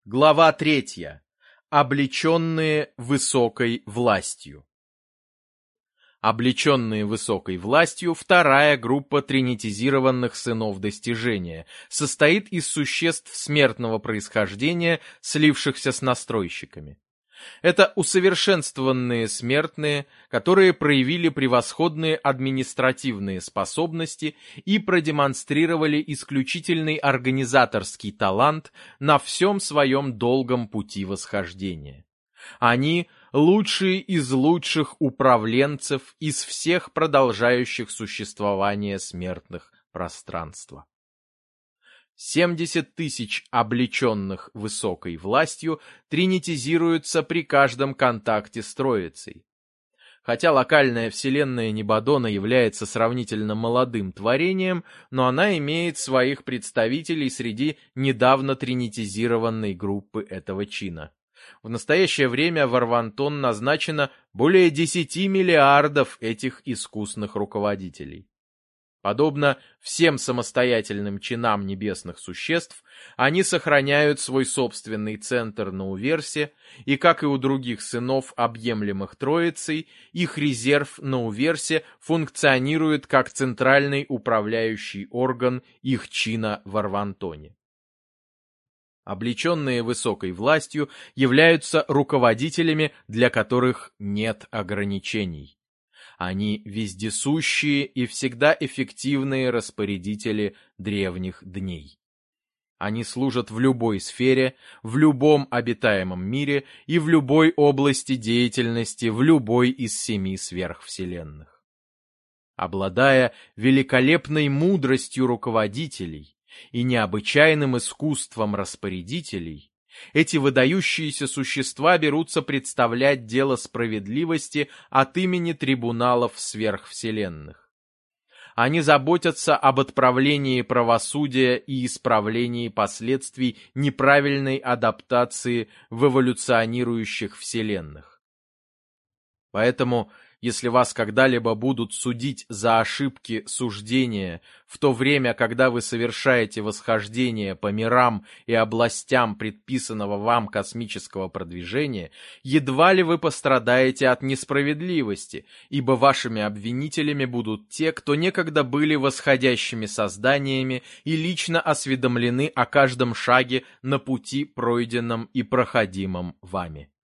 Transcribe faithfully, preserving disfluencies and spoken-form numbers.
Глава третья. Облеченные высокой властью. Облеченные высокой властью, вторая группа тринитизированных сынов достижения, состоит из существ смертного происхождения, слившихся с настройщиками. Это усовершенствованные смертные, которые проявили превосходные административные способности и продемонстрировали исключительный организаторский талант на всем своем долгом пути восхождения. Они – лучшие из лучших управленцев из всех продолжающих существование смертных пространства. семьдесят тысяч облеченных высокой властью тринитизируются при каждом контакте с Троицей. Хотя локальная вселенная Небадона является сравнительно молодым творением, но она имеет своих представителей среди недавно тринитизированной группы этого чина. В настоящее время в Арвантон назначено более десяти миллиардов этих искусных руководителей. Подобно всем самостоятельным чинам небесных существ, они сохраняют свой собственный центр на Уверсе, и, как и у других сынов, объемлемых Троицей, их резерв на Уверсе функционирует как центральный управляющий орган их чина в Арвантоне. Облеченные высокой властью являются руководителями, для которых нет ограничений. Они вездесущие и всегда эффективные распорядители древних дней. Они служат в любой сфере, в любом обитаемом мире и в любой области деятельности в любой из семи сверхвселенных. Обладая великолепной мудростью руководителей и необычайным искусством распорядителей, эти выдающиеся существа берутся представлять дело справедливости от имени трибуналов сверхвселенных. Они заботятся об отправлении правосудия и исправлении последствий неправильной адаптации в эволюционирующих вселенных. Поэтому, если вас когда-либо будут судить за ошибки суждения в то время, когда вы совершаете восхождение по мирам и областям предписанного вам космического продвижения, едва ли вы пострадаете от несправедливости, ибо вашими обвинителями будут те, кто некогда были восходящими созданиями и лично осведомлены о каждом шаге на пути, пройденном и проходимом вами.